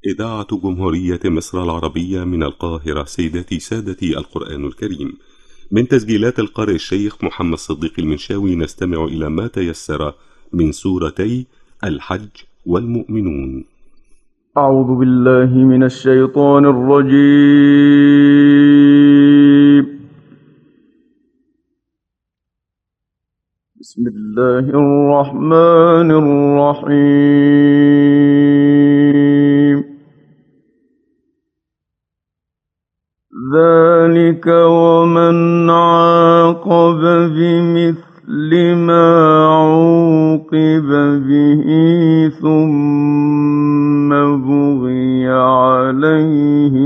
إذاعة جمهورية مصر العربية من القاهرة. سيداتي سادتي، القرآن الكريم من تسجيلات القارئ الشيخ محمد صديق المنشاوي. نستمع إلى ما تيسر من سورتي الحج والمؤمنون. أعوذ بالله من الشيطان الرجيم. بسم الله الرحمن الرحيم. ذلك ومن عاقب بمثل ما عوقب به ثم بغي عليه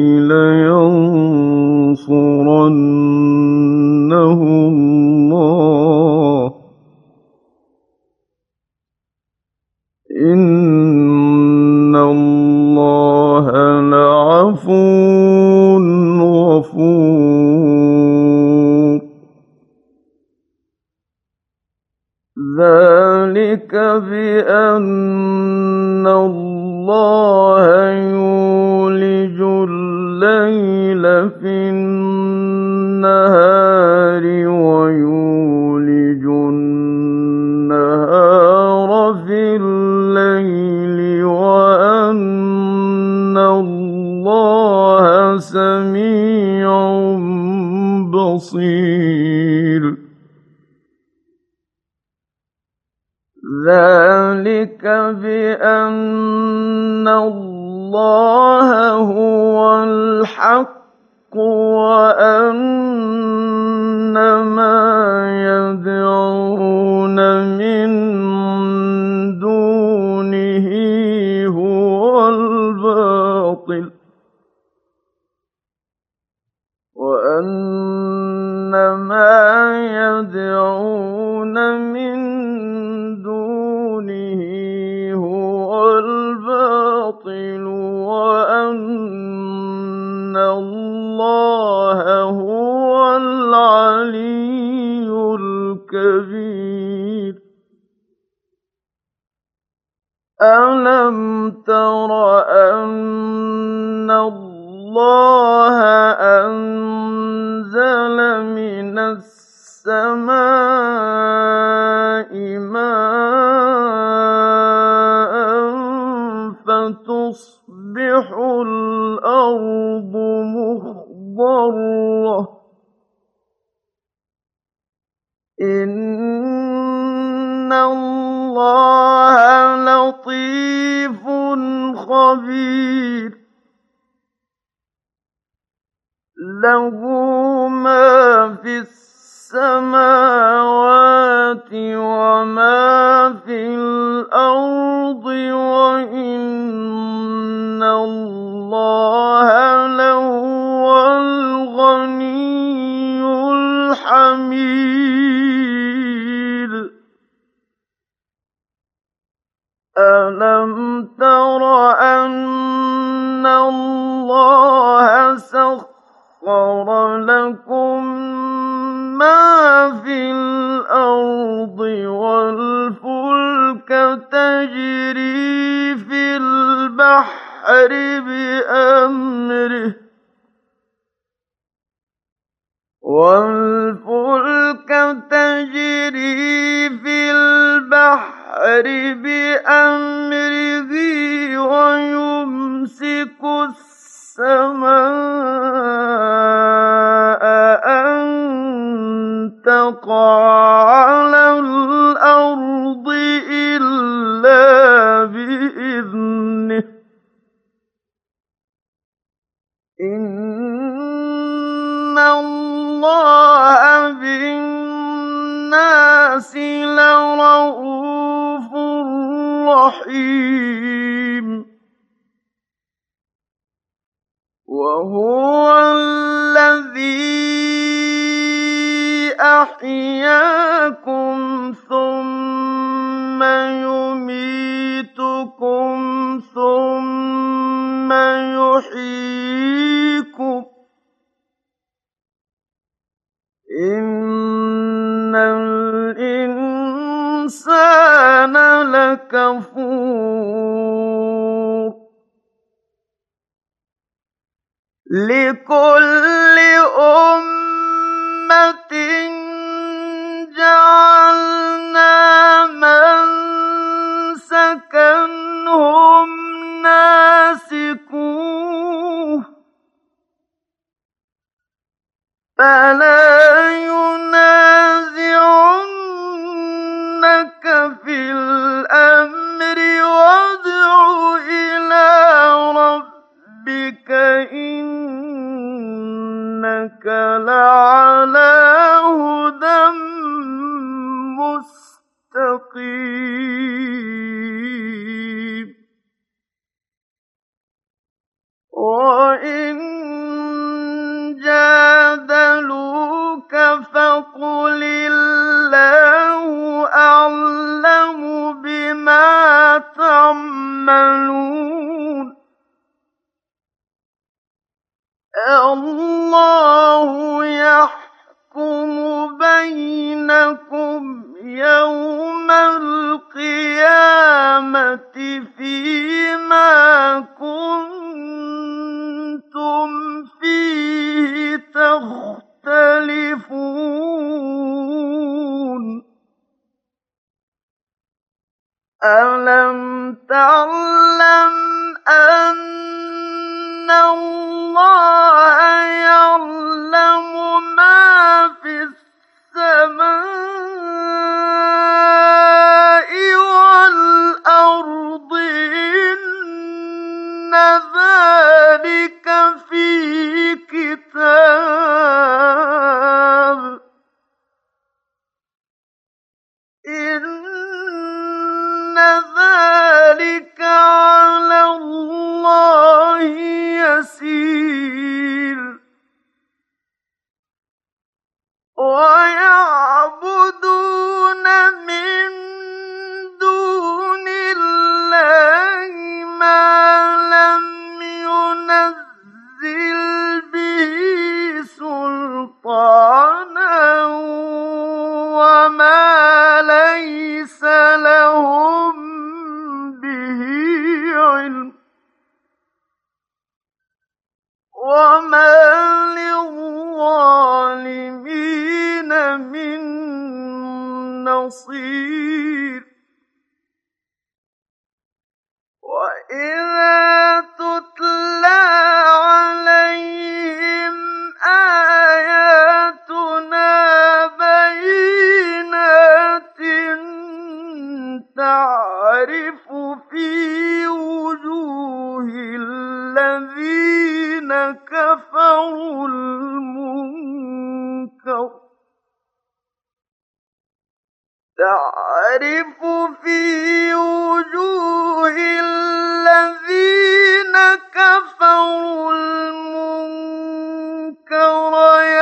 لينصرنه الله إن الله لعفو غفور. ذلك بأن الله يولج الليل في النهار ويولج النهار في الليل وأن الله سميع بصير. ذلك بأن الله هو الحق وأن ما يدعون من دونه هو الباطل وأن ما يدعون من دونه هو الباطل وأن الله هو العلي الكبير. ألم تر أن الله أنزل من السماء ماء فتصبح الأرض مخضرة إن الله لطيف خبير. له ما في السماوات وما في الأرض وإن الله لهو الغني الحميد. ألم تر أن الله سخر لكم ما في الأرض والفلك تجري في البحر بأمره ويمسك السماء أن تقع على الأرض إلا بإذنه إن الله بالناس لرءوف رحيم. وهو الذي أحياكم ثم يميتكم ثم يحييكم إن الإنسان لكفور. لِكُلِّ أُمَّةٍ جَعَلْنَا مَنسَكًا هُمْ نَاسِكُوهُ ۖ فَلَا يُنَازِعُنَّكَ فِي الْأَمْرِ وَادْعُ إِلَىٰ رَبِّكَ إِنَّكَ لَعَلَىٰ هُدًى مُّسْتَقِيمٍ وَإِن جَادَلُوكَ فَقُلِ اللَّهُ أَعْلَمُ بِمَا تَعْمَلُونَ اللَّهُ يَحْكُمُ بَيْنَكُمْ يَوْمَ الْقِيَامَةِ فِيمَا كُنتُمْ فِيهِ تَخْتَلِفُونَ أَلَمْ تَعْلَمْ أَنَّ اللَّهَ يَعْلَمُ مَا فِي السَّمَاءِ وَالْأَرْضِ إِنَّ ذَٰلِكَ فِي كِتَابٍ إِنَّ ذَٰلِكَ عَلَى اللَّهِ يَسِيرٌ وَيَعْبُدُونَ مِن دُونِ اللَّهِ مَا لَمْ يُنَزِّلْ بِهِ سُلْطَانًا وَمَا لَيْسَ لَهُم بِهِ عِلْمٌ وَمَا لِلظَّالِمِينَ مِن نَّصِيرٍ وَإِذَا تُتْلَىٰ عَلَيْهِمْ آيَاتُنَا بَيِّنَاتٍ تَعْرِفُ فِي وُجُوهِ الَّذِينَ كَفَرُوا الْمُنكَرَ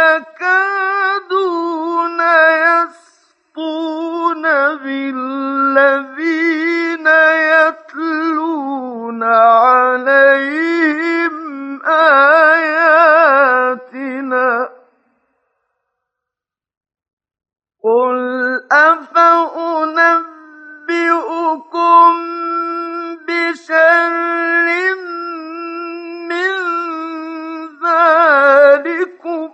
يَكَادُونَ يَسْطُونَ بِالَّذِينَ يَتْلُونَ عَلَيْهِمْ آيَاتِنَا قُلْ أَفَأُنَبِّئُكُم بِشَرٍّ مِّن ذَٰلِكُمُ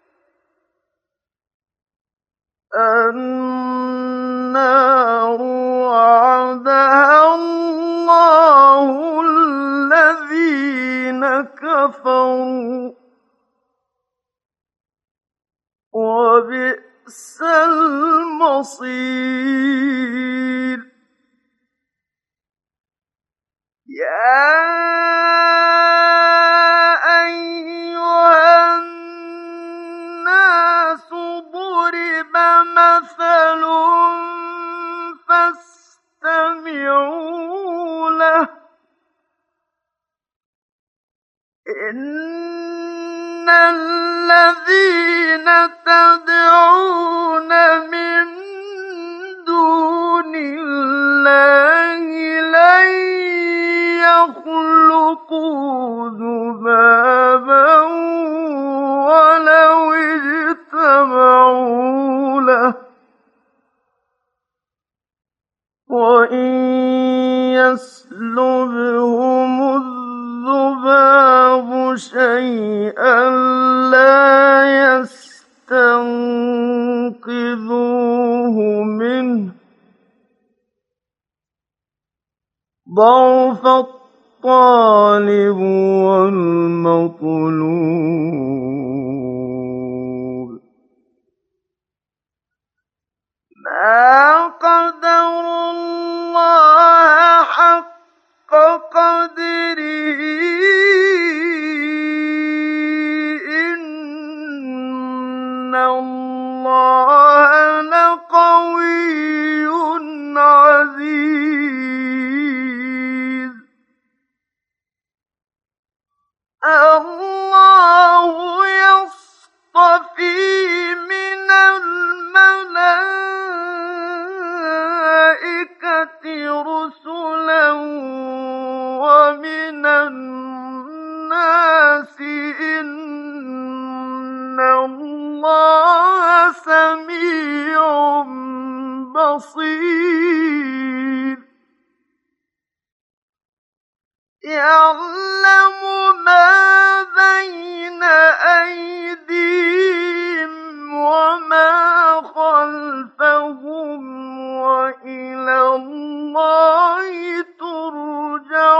النَّارُ وَعَدَهَا اللَّهُ الَّذِينَ كَفَرُوا وَبِئْسَ الْمَصِيرُ يَا أَيُّهَا النَّاسُ ضُرِبَ مَثَلٌ فَاسْتَمِعُوا لَهُ إِنَّ الَّذِينَ تَدْعُونَ مِن دُونِ اللَّهِ لَن يَخْلُقُوا ذُبَابًا وَلَوِ اجْتَمَعُوا لَهُ وَإِن يَسْلُبْهُمُ الذُّبَابُ شيئا لا يستنقذوه منه ضعف الطالب والمطلوب ما قدروا الله حق قدره إن الله لقوي عزيز الله يصطفي من الملائكة رسلا ومن الناس إن الله سميع بصير يعلم ما بين أيديهم وما خلفهم وإلى الله ترجع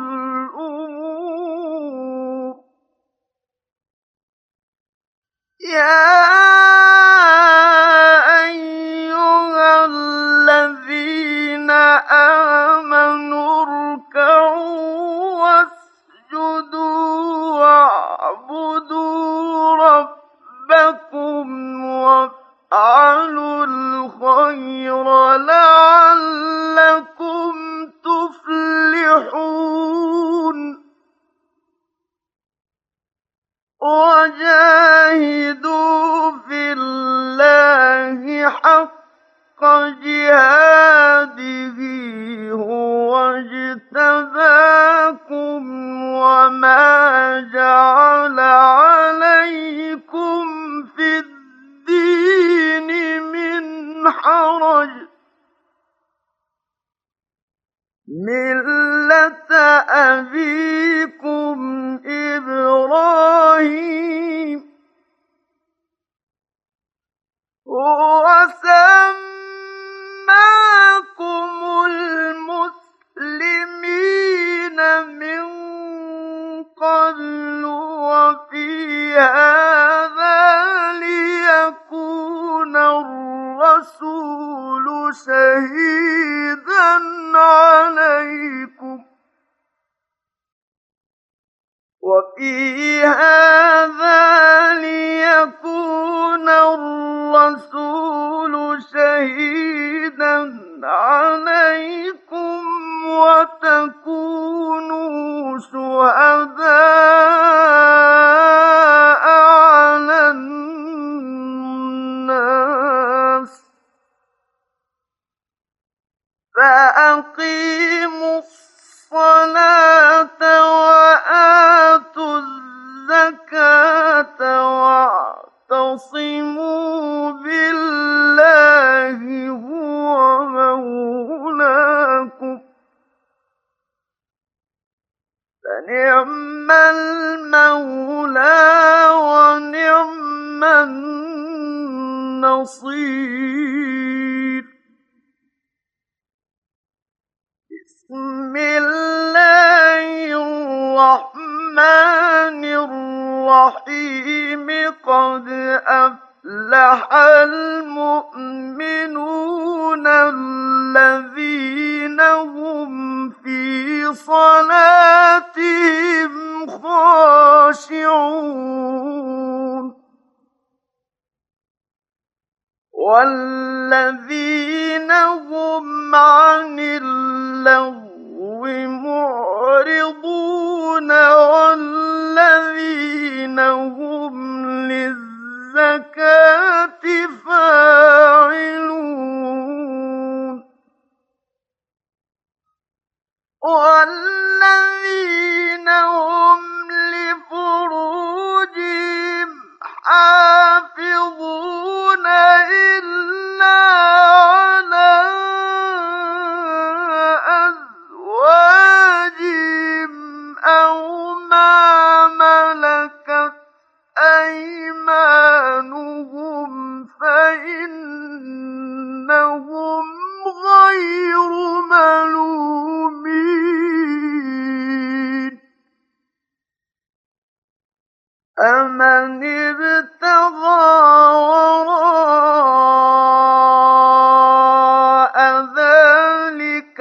الأمور يا أيها الذين آمنوا اركعوا واسجدوا واعبدوا ربكم وافعلوا الخير لعلكم تفلحون وجاهدوا في الله حق جهاده هو اجتباكم وما جعل عليكم في الدين من حرج ملة أبيكم إبراهيم هو سماكم المسلمين من قبل وفي هذا ليكون الرسول شهيدا عليكم وتكونوا شهداء على الناس فأقيموا الصلاة وآتوا الزكاة واعتصموا بالله هو مولاكم فنعم المولى ونعم النصير بسم الله الرحمن الرحيم قد أفلح المؤمنون الذين هم في صلاتهم خاشعون والذين هم عن اللغو معرضون والذين هم للزكاة فاعلون والذين هم لفروجهم حافظون إلا على أزواجهم أو ما ملكت أيمانهم فإنهم غير ملومين فمن ابتغى وراء ذلك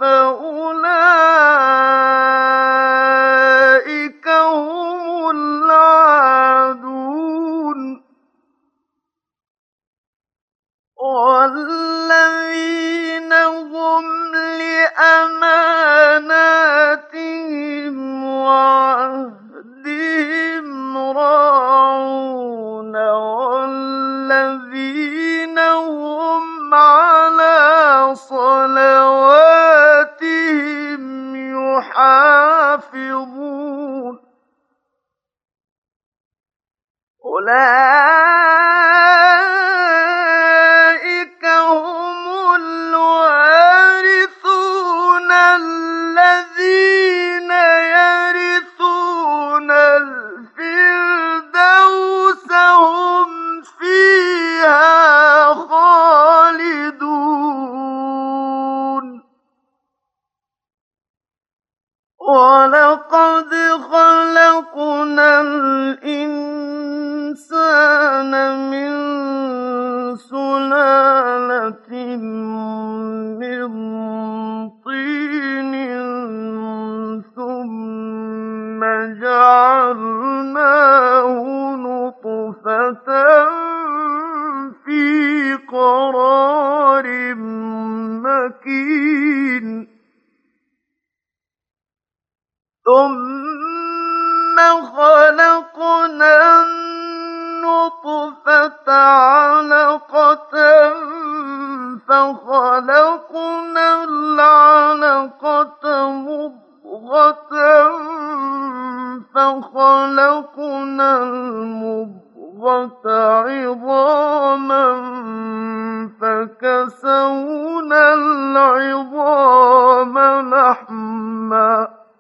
فأولئك هم العادون والذين هم لأماناتهم وعهدهم راعون والذين هم على صلواتهم يحافظون أولئك هم الوارثون الذين يرثون الفردوس هم فيها خالدون ولقد خلقنا الإنسان من سلالة من طين ثم جعلناه نطفة في قرار مكين ثم خلقنا النطفة علقة فخلقنا العلقة مضغة فخلقنا المضغة عظاما فكسونا العظام لحما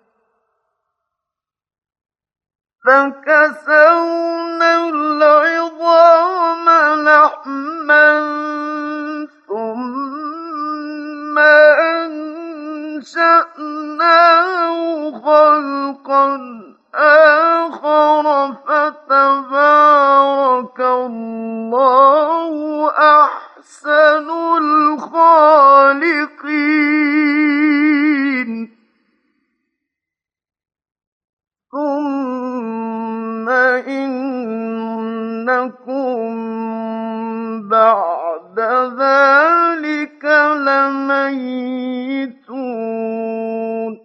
ثم أنشأناه خلقا آخر فتبارك الله أحسن الخالقين ثم إنكم بعد ذلك لميتون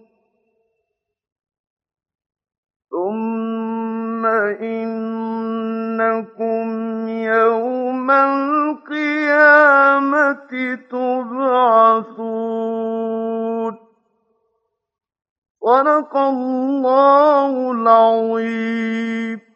ثم إنكم يوم القيامة تبعثون صدق الله العظيم.